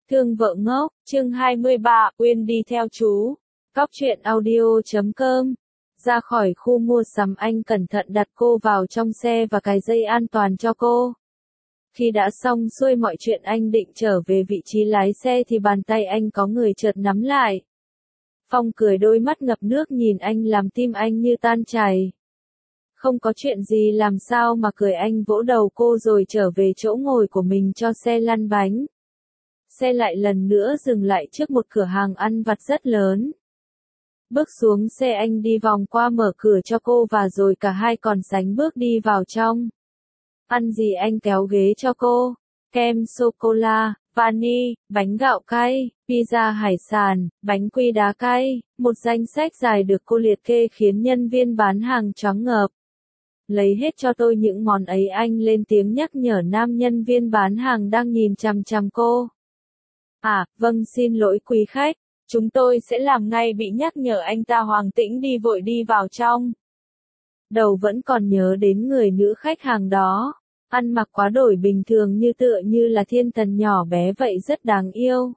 Thương vợ ngốc, chương 23, Uyên đi theo chú. Cóc truyện audio.com. Ra khỏi khu mua sắm anh cẩn thận đặt cô vào trong xe và cài dây an toàn cho cô. Khi đã xong xuôi mọi chuyện anh định trở về vị trí lái xe thì bàn tay anh có người chợt nắm lại. Phong cười đôi mắt ngập nước nhìn anh làm tim anh như tan chảy. Không có chuyện gì làm sao mà cười, anh vỗ đầu cô rồi trở về chỗ ngồi của mình cho xe lăn bánh. Xe lại lần nữa dừng lại trước một cửa hàng ăn vặt rất lớn. Bước xuống xe anh đi vòng qua mở cửa cho cô và rồi cả hai còn sánh bước đi vào trong. Ăn gì anh kéo ghế cho cô, kem sô-cô-la, vani, bánh gạo cay, pizza hải sản, bánh quy đá cay, một danh sách dài được cô liệt kê khiến nhân viên bán hàng choáng ngợp. Lấy hết cho tôi những món ấy, anh lên tiếng nhắc nhở nam nhân viên bán hàng đang nhìn chằm chằm cô. À, vâng xin lỗi quý khách, chúng tôi sẽ làm ngay, bị nhắc nhở anh ta Hoàng Tĩnh đi vội đi vào trong. Đầu vẫn còn nhớ đến người nữ khách hàng đó, ăn mặc quá đổi bình thường như tựa như là thiên thần nhỏ bé vậy, rất đáng yêu.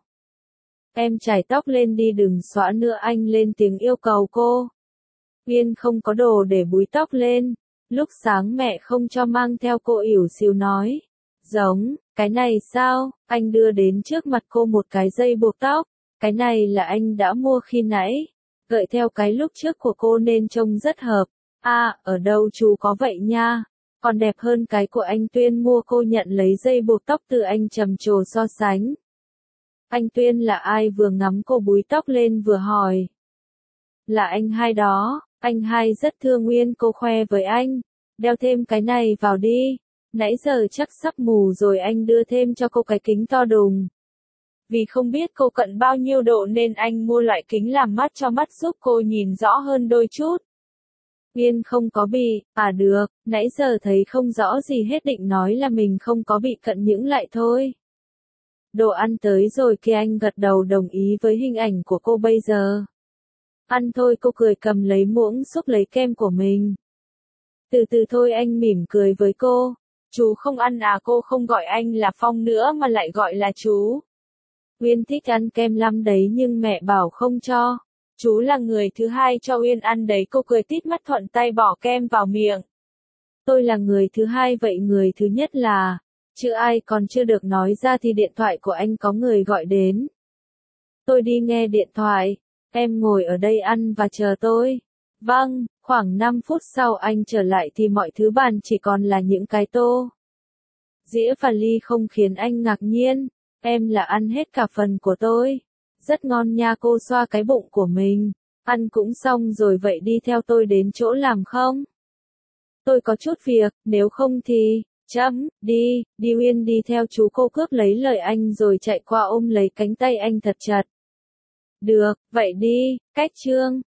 Em chải tóc lên đi, đừng xõa nữa, anh lên tiếng yêu cầu cô. Uyên không có đồ để búi tóc lên, lúc sáng mẹ không cho mang theo, cô ỉu xìu nói. Giống, cái này sao? Anh đưa đến trước mặt cô một cái dây buộc tóc, cái này là anh đã mua khi nãy, gợi theo cái lúc trước của cô nên trông rất hợp. À, ở đâu chú có vậy nha, còn đẹp hơn cái của anh Tuyên mua. Cô nhận lấy dây buộc tóc từ anh trầm trồ so sánh. Anh Tuyên là ai? Vừa ngắm cô búi tóc lên vừa hỏi. Là anh Hai đó, anh Hai rất thương Uyên, cô khoe với anh. Đeo thêm cái này vào đi. Nãy giờ chắc sắp mù rồi, anh đưa thêm cho cô cái kính to đùng. Vì không biết cô cận bao nhiêu độ nên anh mua loại kính làm mắt cho mắt giúp cô nhìn rõ hơn đôi chút. Uyên không có bị, à được, nãy giờ thấy không rõ gì hết, định nói là mình không có bị cận những lại thôi. Đồ ăn tới rồi kia, anh gật đầu đồng ý với hình ảnh của cô bây giờ. Ăn thôi, cô cười cầm lấy muỗng xúc lấy kem của mình. Từ từ thôi, anh mỉm cười với cô. Chú không ăn à? Cô không gọi anh là Phong nữa mà lại gọi là chú. Uyên thích ăn kem lắm đấy nhưng mẹ bảo không cho. Chú là người thứ hai cho Uyên ăn đấy, cô cười tít mắt thuận tay bỏ kem vào miệng. Tôi là người thứ hai vậy người thứ nhất là... Chữ ai còn chưa được nói ra thì điện thoại của anh có người gọi đến. Tôi đi nghe điện thoại, em ngồi ở đây ăn và chờ tôi. Vâng, khoảng 5 phút sau anh trở lại thì mọi thứ bàn chỉ còn là những cái tô, dĩa và ly, không khiến anh ngạc nhiên. Em là ăn hết cả phần của tôi. Rất ngon nha, cô xoa cái bụng của mình. Ăn cũng xong rồi vậy đi theo tôi đến chỗ làm không? Tôi có chút việc, nếu không thì... Đi, đi Uyên đi theo chú, cô cướp lấy lời anh rồi chạy qua ôm lấy cánh tay anh thật chặt. Được, vậy đi, cách chương.